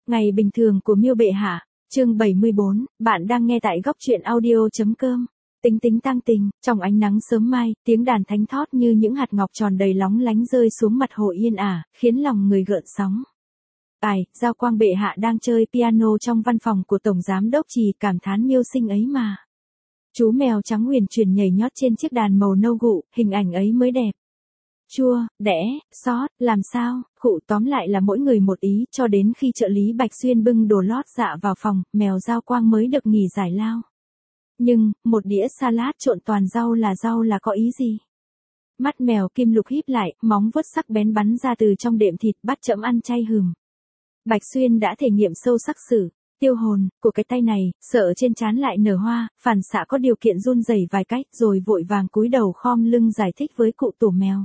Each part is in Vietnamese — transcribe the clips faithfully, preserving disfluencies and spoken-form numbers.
Ngày bình thường của Miêu bệ hạ, chương bảy mươi bốn, bạn đang nghe tại góc truyện audio.com. Tính tính tang tình, trong ánh nắng sớm mai, tiếng đàn thánh thót như những hạt ngọc tròn đầy lóng lánh rơi xuống mặt hồ yên ả, khiến lòng người gợn sóng. Ai, Giao Quang bệ hạ đang chơi piano trong văn phòng của Tổng Giám Đốc Trì, cảm thán Miêu xinh ấy mà. Chú mèo trắng huyền chuyển nhảy nhót trên chiếc đàn màu nâu gụ, hình ảnh ấy mới đẹp. Chua, đẽ, xót, làm sao, khụ tóm lại là mỗi người một ý, cho đến khi trợ lý Bạch Xuyên bưng đồ lót dạ vào phòng, mèo Giao Quang mới được nghỉ giải lao. Nhưng, một đĩa salad trộn toàn rau là rau là có ý gì? Mắt mèo kim lục híp lại, móng vuốt sắc bén bắn ra từ trong đệm thịt, bắt chậm ăn chay hừm. Bạch Xuyên đã thể nghiệm sâu sắc sự tiêu hồn của cái tay này, sợ trên trán lại nở hoa, phản xạ có điều kiện run rẩy vài cách, rồi vội vàng cúi đầu khom lưng giải thích với cụ tổ mèo.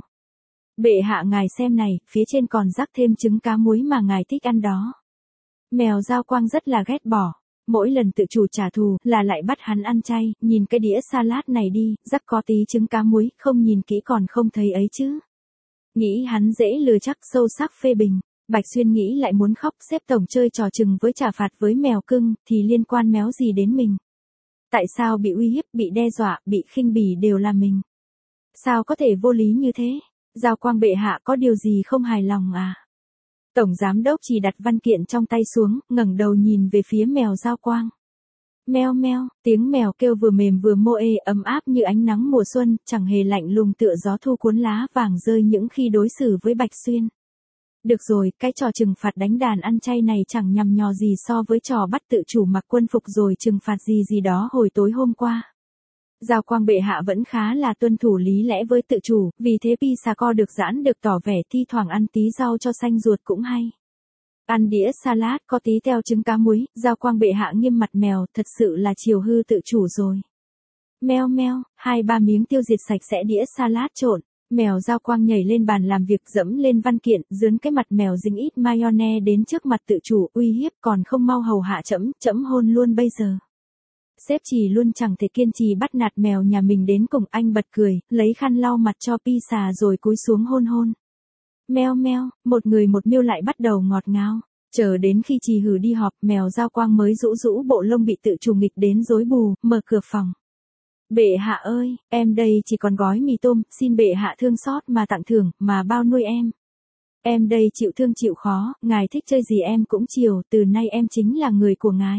Bệ hạ ngài xem này, phía trên còn rắc thêm trứng cá muối mà ngài thích ăn đó. Mèo Giao Quang rất là ghét bỏ. Mỗi lần tự chủ trả thù là lại bắt hắn ăn chay, nhìn cái đĩa salad này đi, rắc có tí trứng cá muối, không nhìn kỹ còn không thấy ấy chứ. Nghĩ hắn dễ lừa chắc, sâu sắc phê bình. Bạch Xuyên nghĩ lại muốn khóc, xếp tổng chơi trò chừng với trả phạt với mèo cưng, thì liên quan méo gì đến mình. Tại sao bị uy hiếp, bị đe dọa, bị khinh bỉ đều là mình. Sao có thể vô lý như thế? Giao Quang bệ hạ có điều gì không hài lòng à? Tổng Giám Đốc Trì đặt văn kiện trong tay xuống, ngẩng đầu nhìn về phía mèo Giao Quang. Meo meo, tiếng mèo kêu vừa mềm vừa mô ê, ấm áp như ánh nắng mùa xuân, chẳng hề lạnh lùng tựa gió thu cuốn lá vàng rơi những khi đối xử với Bạch Xuyên. Được rồi, cái trò trừng phạt đánh đàn ăn chay này chẳng nhằm nhò gì so với trò bắt tự chủ mặc quân phục rồi trừng phạt gì gì đó hồi tối hôm qua. Giao Quang bệ hạ vẫn khá là tuân thủ lý lẽ với tự chủ, vì thế Pisako được giãn được tỏ vẻ thi thoảng ăn tí rau cho xanh ruột cũng hay. Ăn đĩa salad có tí teo trứng cá muối, Giao Quang bệ hạ nghiêm mặt mèo, thật sự là chiều hư tự chủ rồi. Meo meo, hai ba miếng tiêu diệt sạch sẽ đĩa salad trộn. Mèo Giao Quang nhảy lên bàn làm việc, dẫm lên văn kiện, dướn cái mặt mèo dính ít mayonnaise đến trước mặt tự chủ, uy hiếp còn không mau hầu hạ trẫm, trẫm hôn luôn bây giờ. Sếp Trì luôn chẳng thể kiên trì bắt nạt mèo nhà mình đến cùng, anh bật cười, lấy khăn lau mặt cho Pisa rồi cúi xuống hôn hôn. Meo meo, một người một Miêu lại bắt đầu ngọt ngào. Chờ đến khi Trì hử đi họp, mèo Giao Quang mới rũ rũ bộ lông bị tự chủ nghịch đến rối bù, mở cửa phòng. Bệ hạ ơi, em đây chỉ còn gói mì tôm, xin bệ hạ thương xót mà tặng thưởng, mà bao nuôi em. Em đây chịu thương chịu khó, ngài thích chơi gì em cũng chiều, từ nay em chính là người của ngài.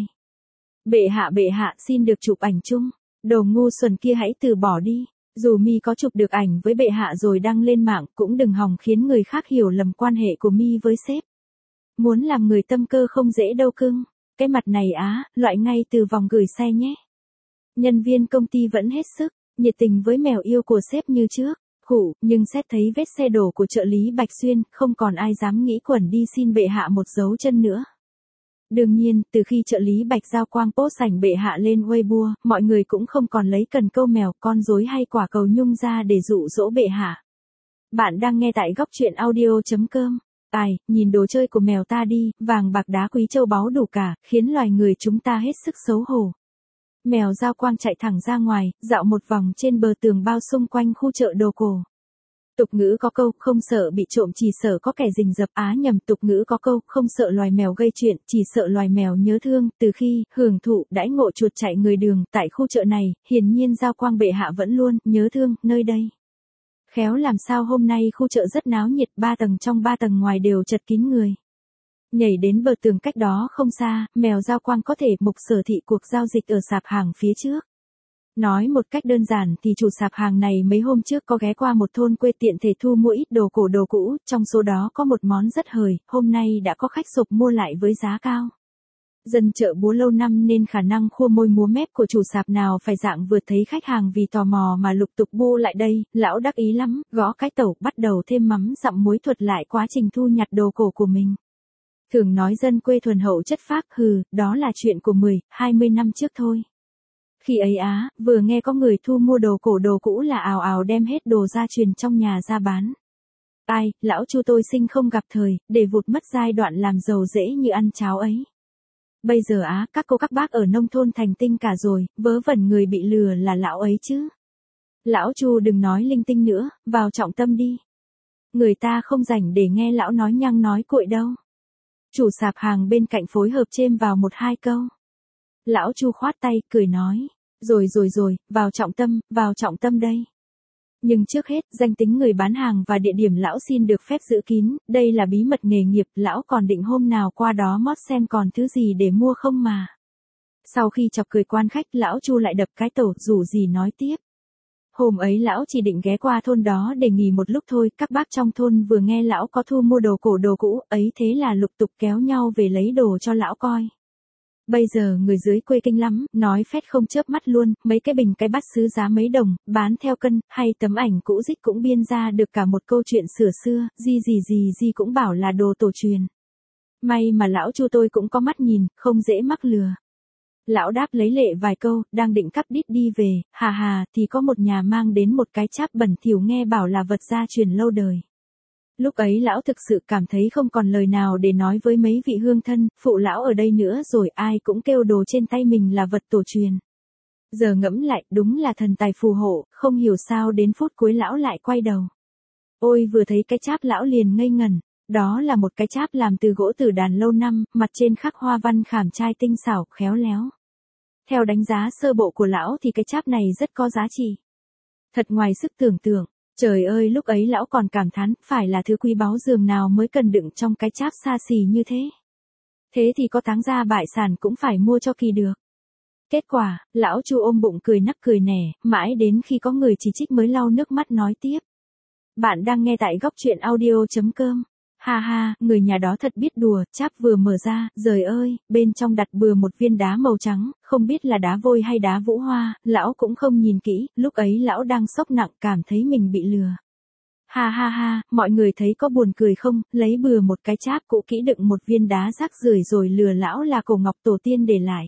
Bệ hạ bệ hạ, xin được chụp ảnh chung. Đồ ngu xuẩn kia hãy từ bỏ đi. Dù mi có chụp được ảnh với bệ hạ rồi đăng lên mạng, cũng đừng hòng khiến người khác hiểu lầm quan hệ của mi với sếp. Muốn làm người tâm cơ không dễ đâu cưng. Cái mặt này á, loại ngay từ vòng gửi xe nhé. Nhân viên công ty vẫn hết sức nhiệt tình với mèo yêu của sếp như trước. Khủ, nhưng xét thấy vết xe đổ của trợ lý Bạch Xuyên, không còn ai dám nghĩ quẩn đi xin bệ hạ một dấu chân nữa. Đương nhiên, từ khi trợ lý Bạch Giao Quang post ảnh bệ hạ lên Weibo, mọi người cũng không còn lấy cần câu mèo, con rối hay quả cầu nhung ra để dụ dỗ bệ hạ. Bạn đang nghe tại góc truyện audio.com. Ai, nhìn đồ chơi của mèo ta đi, vàng bạc đá quý châu báu đủ cả, khiến loài người chúng ta hết sức xấu hổ. Mèo Giao Quang chạy thẳng ra ngoài, dạo một vòng trên bờ tường bao xung quanh khu chợ đồ cổ. Tục ngữ có câu, không sợ bị trộm chỉ sợ có kẻ rình rập, á nhầm, tục ngữ có câu, không sợ loài mèo gây chuyện, chỉ sợ loài mèo nhớ thương. Từ khi hưởng thụ đãi ngộ chuột chạy người đường tại khu chợ này, hiển nhiên Giao Quang bệ hạ vẫn luôn nhớ thương nơi đây. Khéo làm sao hôm nay khu chợ rất náo nhiệt, ba tầng trong ba tầng ngoài đều chật kín người. Nhảy đến bờ tường cách đó không xa, mèo Giao Quang có thể mục sở thị cuộc giao dịch ở sạp hàng phía trước. Nói một cách đơn giản thì chủ sạp hàng này mấy hôm trước có ghé qua một thôn quê tiện thể thu mua ít đồ cổ đồ cũ, trong số đó có một món rất hời, hôm nay đã có khách sộp mua lại với giá cao. Dân chợ búa lâu năm nên khả năng khua môi múa mép của chủ sạp nào phải dạng vượt thấy khách hàng vì tò mò mà lục tục bu lại đây, lão đắc ý lắm, gõ cái tẩu, bắt đầu thêm mắm dặm muối thuật lại quá trình thu nhặt đồ cổ của mình. Thường nói dân quê thuần hậu chất phác, hừ, đó là chuyện của mười, hai mươi năm trước thôi. Khi ấy á, vừa nghe có người thu mua đồ cổ đồ cũ là ào ào đem hết đồ gia truyền trong nhà ra bán. Ai, lão Chu tôi sinh không gặp thời, để vụt mất giai đoạn làm giàu dễ như ăn cháo ấy. Bây giờ á, các cô các bác ở nông thôn thành tinh cả rồi, vớ vẩn người bị lừa là lão ấy chứ. Lão Chu đừng nói linh tinh nữa, vào trọng tâm đi. Người ta không rảnh để nghe lão nói nhăng nói cuội đâu. Chủ sạp hàng bên cạnh phối hợp chêm vào một hai câu. Lão Chu khoát tay, cười nói. Rồi rồi rồi, vào trọng tâm, vào trọng tâm đây. Nhưng trước hết, danh tính người bán hàng và địa điểm lão xin được phép giữ kín, đây là bí mật nghề nghiệp, lão còn định hôm nào qua đó mót xem còn thứ gì để mua không mà. Sau khi chọc cười quan khách, lão Chu lại đập cái tổ, rủ gì nói tiếp. Hôm ấy lão chỉ định ghé qua thôn đó để nghỉ một lúc thôi, các bác trong thôn vừa nghe lão có thu mua đồ cổ đồ cũ, ấy thế là lục tục kéo nhau về lấy đồ cho lão coi. Bây giờ người dưới quê kinh lắm, nói phét không chớp mắt luôn, mấy cái bình cái bát sứ giá mấy đồng, bán theo cân, hay tấm ảnh cũ dích cũng biên ra được cả một câu chuyện sửa xưa, gì gì gì gì cũng bảo là đồ tổ truyền. May mà lão Chu tôi cũng có mắt nhìn, không dễ mắc lừa. Lão đáp lấy lệ vài câu, đang định cắp đít đi về, hà hà, thì có một nhà mang đến một cái cháp bẩn thỉu nghe bảo là vật gia truyền lâu đời. Lúc ấy lão thực sự cảm thấy không còn lời nào để nói với mấy vị hương thân, phụ lão ở đây nữa rồi ai cũng kêu đồ trên tay mình là vật tổ truyền. Giờ ngẫm lại, đúng là thần tài phù hộ, không hiểu sao đến phút cuối lão lại quay đầu. Ôi vừa thấy cái cháp lão liền ngây ngẩn, đó là một cái cháp làm từ gỗ tử đàn lâu năm, mặt trên khắc hoa văn khảm trai tinh xảo, khéo léo. Theo đánh giá sơ bộ của lão thì cái cháp này rất có giá trị. Thật ngoài sức tưởng tượng. Trời ơi lúc ấy lão còn cảm thán, phải là thứ quý báu giường nào mới cần đựng trong cái cháp xa xỉ như thế. Thế thì có táng gia bại sản cũng phải mua cho kỳ được. Kết quả, lão Chu ôm bụng cười nắc cười nẻ, mãi đến khi có người chỉ trích mới lau nước mắt nói tiếp. Bạn đang nghe tại góc truyện audio.com. Ha ha, người nhà đó thật biết đùa, cháp vừa mở ra, giời ơi, bên trong đặt bừa một viên đá màu trắng, không biết là đá vôi hay đá vũ hoa, lão cũng không nhìn kỹ, lúc ấy lão đang sốc nặng cảm thấy mình bị lừa. Ha ha ha, mọi người thấy có buồn cười không, lấy bừa một cái cháp cũ kỹ đựng một viên đá rác rưởi rồi lừa lão là cổ ngọc tổ tiên để lại.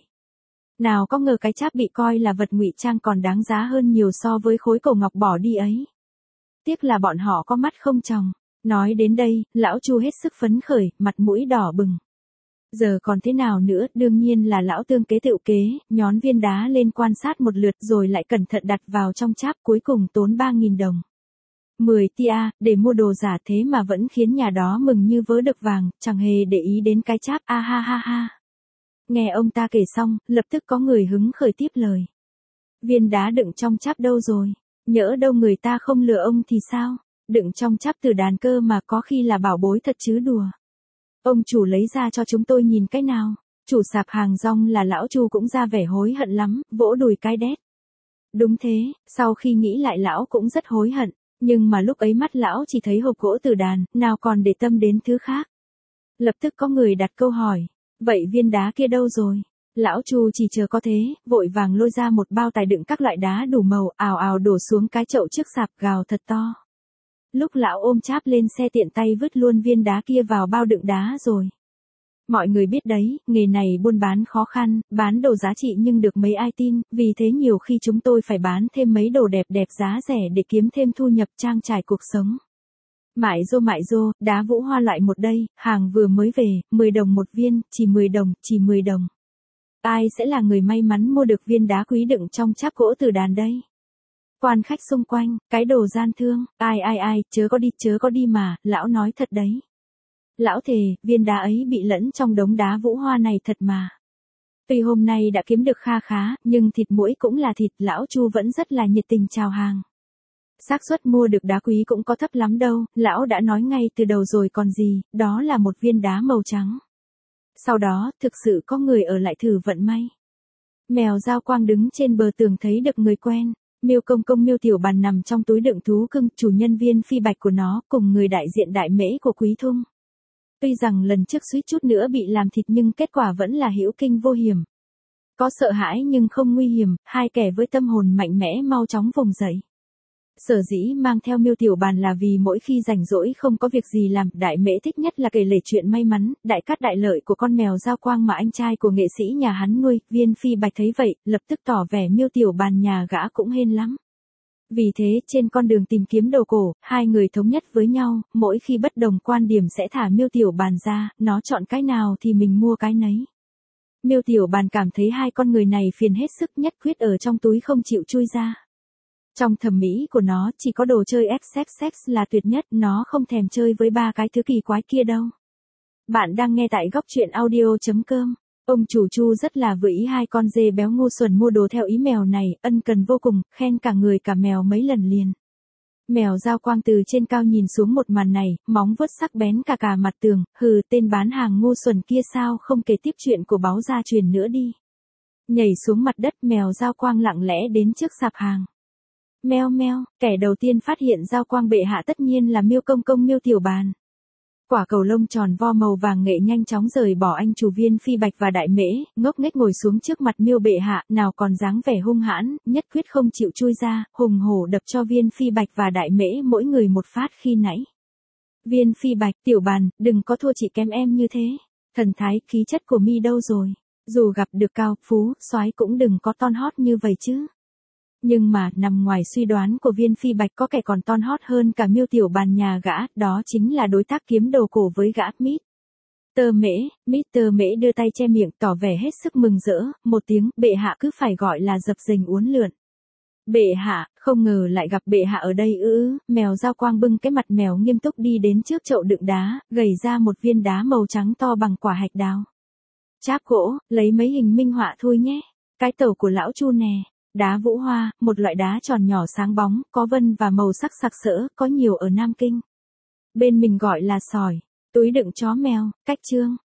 Nào có ngờ cái cháp bị coi là vật ngụy trang còn đáng giá hơn nhiều so với khối cổ ngọc bỏ đi ấy. Tiếc là bọn họ có mắt không tròng. Nói đến đây, lão Chu hết sức phấn khởi, mặt mũi đỏ bừng. Giờ còn thế nào nữa, đương nhiên là lão tương kế tựu kế, nhón viên đá lên quan sát một lượt rồi lại cẩn thận đặt vào trong cháp cuối cùng tốn ba nghìn đồng. mười tia, để mua đồ giả thế mà vẫn khiến nhà đó mừng như vớ được vàng, chẳng hề để ý đến cái cháp, a ha ha ha. Nghe ông ta kể xong, lập tức có người hứng khởi tiếp lời. Viên đá đựng trong cháp đâu rồi? Nhỡ đâu người ta không lừa ông thì sao? Đựng trong cháp từ đàn cơ mà có khi là bảo bối thật chứ đùa. Ông chủ lấy ra cho chúng tôi nhìn cái nào. Chủ sạp hàng rong là lão Chu cũng ra vẻ hối hận lắm, vỗ đùi cái đét. Đúng thế, sau khi nghĩ lại lão cũng rất hối hận, nhưng mà lúc ấy mắt lão chỉ thấy hộp gỗ từ đàn, nào còn để tâm đến thứ khác. Lập tức có người đặt câu hỏi, vậy viên đá kia đâu rồi? Lão Chu chỉ chờ có thế, vội vàng lôi ra một bao tài đựng các loại đá đủ màu, ào ào đổ xuống cái chậu trước sạp gào thật to. Lúc lão ôm cháp lên xe tiện tay vứt luôn viên đá kia vào bao đựng đá rồi. Mọi người biết đấy, nghề này buôn bán khó khăn, bán đồ giá trị nhưng được mấy ai tin, vì thế nhiều khi chúng tôi phải bán thêm mấy đồ đẹp đẹp giá rẻ để kiếm thêm thu nhập trang trải cuộc sống. Mại dô mại dô, đá vũ hoa loại một đây, hàng vừa mới về, mười đồng một viên, chỉ mười đồng, chỉ mười đồng. Ai sẽ là người may mắn mua được viên đá quý đựng trong cháp gỗ từ đàn đây? Quan khách xung quanh, cái đồ gian thương, ai ai ai, chớ có đi chớ có đi mà, lão nói thật đấy. Lão thề, viên đá ấy bị lẫn trong đống đá vũ hoa này thật mà. Tuy hôm nay đã kiếm được kha khá, nhưng thịt muỗi cũng là thịt, lão Chu vẫn rất là nhiệt tình chào hàng. Xác suất mua được đá quý cũng có thấp lắm đâu, lão đã nói ngay từ đầu rồi còn gì, đó là một viên đá màu trắng. Sau đó, thực sự có người ở lại thử vận may. Mèo Giao Quang đứng trên bờ tường thấy được người quen. Miêu Công Công Miêu Tiểu Bàn nằm trong túi đựng thú cưng, chủ nhân Viên Phi Bạch của nó, cùng người đại diện đại mễ của Quý Thung. Tuy rằng lần trước suýt chút nữa bị làm thịt nhưng kết quả vẫn là hữu kinh vô hiểm. Có sợ hãi nhưng không nguy hiểm, hai kẻ với tâm hồn mạnh mẽ mau chóng vùng dậy. Sở dĩ mang theo Miêu Tiểu Bàn là vì mỗi khi rảnh rỗi không có việc gì làm, đại mễ thích nhất là kể lể chuyện may mắn, đại cát đại lợi của con mèo Giao Quang mà anh trai của nghệ sĩ nhà hắn nuôi. Viên Phi Bạch thấy vậy, lập tức tỏ vẻ Miêu Tiểu Bàn nhà gã cũng hên lắm. Vì thế, trên con đường tìm kiếm đồ cổ, hai người thống nhất với nhau, mỗi khi bất đồng quan điểm sẽ thả Miêu Tiểu Bàn ra, nó chọn cái nào thì mình mua cái nấy. Miêu Tiểu Bàn cảm thấy hai con người này phiền hết sức, nhất quyết ở trong túi không chịu chui ra. Trong thẩm mỹ của nó, chỉ có đồ chơi ép ích ích ích là tuyệt nhất, nó không thèm chơi với ba cái thứ kỳ quái kia đâu. bạn đang nghe tại góc truyện audio.com. Ông chủ Chu rất là vừa ý hai con dê béo ngu xuẩn mua đồ theo ý mèo này, ân cần vô cùng, khen cả người cả mèo mấy lần liền. Mèo Giao Quang từ trên cao nhìn xuống một màn này, móng vuốt sắc bén cả cả mặt tường, hừ, tên bán hàng ngu xuẩn kia sao không kể tiếp chuyện của báo gia truyền nữa đi. Nhảy xuống mặt đất, mèo Giao Quang lặng lẽ đến trước sạp hàng. Meo meo, kẻ đầu tiên phát hiện Giao Quang bệ hạ tất nhiên là Miêu Công Công Miêu Tiểu Bàn. Quả cầu lông tròn vo màu vàng nghệ nhanh chóng rời bỏ anh chủ Viên Phi Bạch và Đại Mễ, ngốc nghếch ngồi xuống trước mặt Miêu bệ hạ, nào còn dáng vẻ hung hãn, nhất quyết không chịu chui ra, hùng hổ đập cho Viên Phi Bạch và Đại Mễ mỗi người một phát khi nãy. Viên Phi Bạch, Tiểu Bàn, đừng có thua chị kém em như thế. Thần thái, khí chất của mi đâu rồi? Dù gặp được cao, phú, soái cũng đừng có ton hót như vậy chứ. Nhưng mà, nằm ngoài suy đoán của Viên Phi Bạch có kẻ còn ton hót hơn cả Miêu Tiểu Bàn nhà gã, đó chính là đối tác kiếm đồ cổ với gã, mít tơ Mễ. mít tơ Mễ đưa tay che miệng tỏ vẻ hết sức mừng rỡ, một tiếng, bệ hạ cứ phải gọi là dập dềnh uốn lượn. Bệ hạ, không ngờ lại gặp bệ hạ ở đây ư ư, mèo Giao Quang bưng cái mặt mèo nghiêm túc đi đến trước chậu đựng đá, gầy ra một viên đá màu trắng to bằng quả hạch đào. Cháp gỗ, lấy mấy hình minh họa thôi nhé. Cái tẩu của lão Chu nè. Đá vũ hoa, một loại đá tròn nhỏ sáng bóng, có vân và màu sắc sặc sỡ, có nhiều ở Nam Kinh. Bên mình gọi là sỏi. Túi đựng chó mèo, cách chương.